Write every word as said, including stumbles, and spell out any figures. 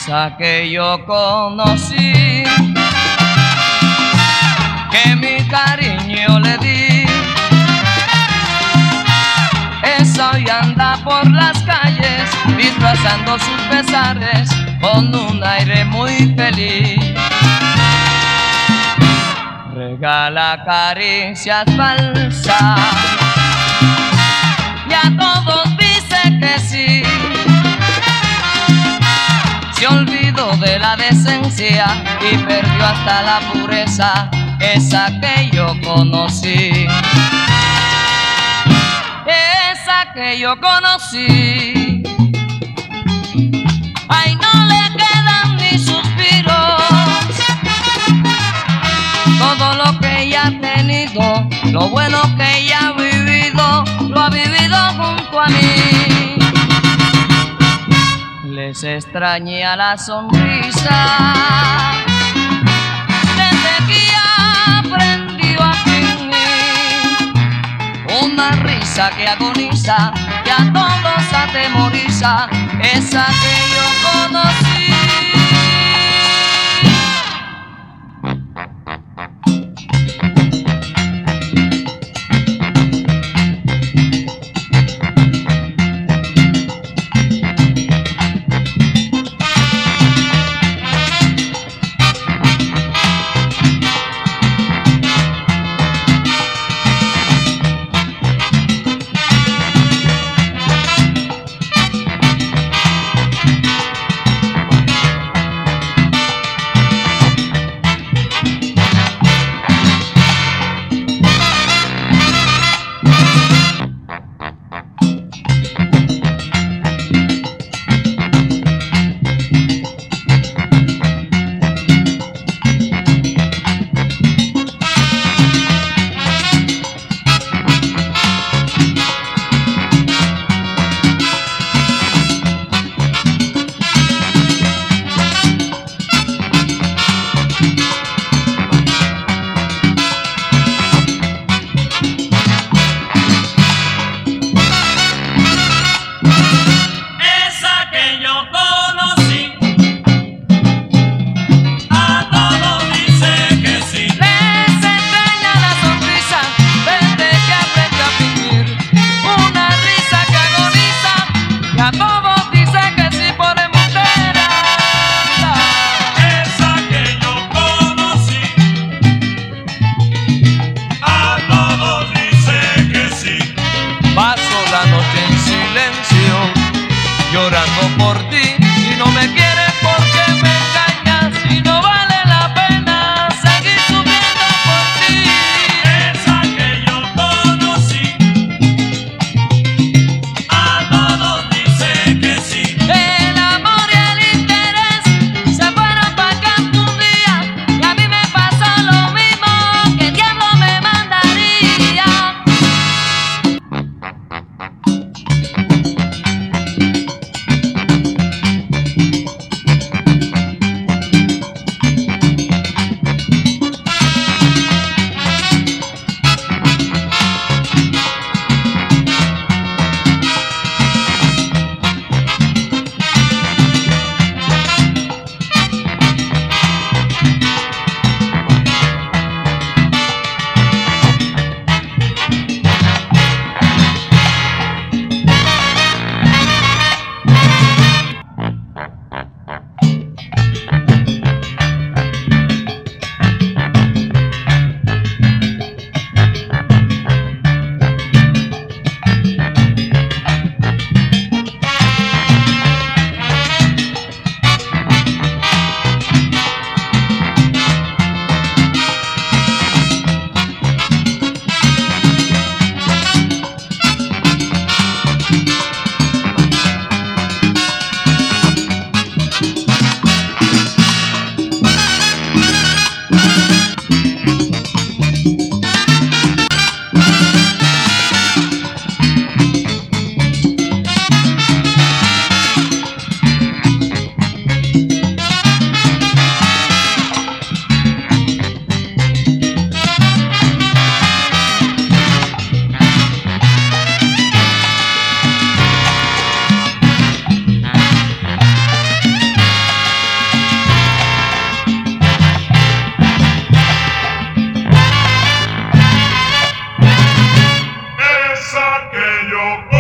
esa que yo conocí, que mi cariño le di. Esa hoy anda por las calles disfrazando sus pesares con un aire muy feliz. Regala caricias falsas y a todos dice que sí. Se olvidó de la decencia y perdió hasta la pureza, esa que yo conocí, esa que yo conocí. Ay, no le quedan ni suspiros, todo lo que ella ha tenido, lo bueno que ella ha vivido, lo ha vivido junto a mí. Les extraña la sonrisa desde que ella aprendió a fingir, una risa que agoniza, que a todos atemoriza, esa que yo conocí. Llorando por ti, y no me quieres porque me engañas y no vale la pena seguir sufriendo por ti. Esa que yo conocí, a todos dice que sí. El amor y el interés se fueron pa' campo un día y a mí me pasó lo mismo, que el diablo me mandaría. yo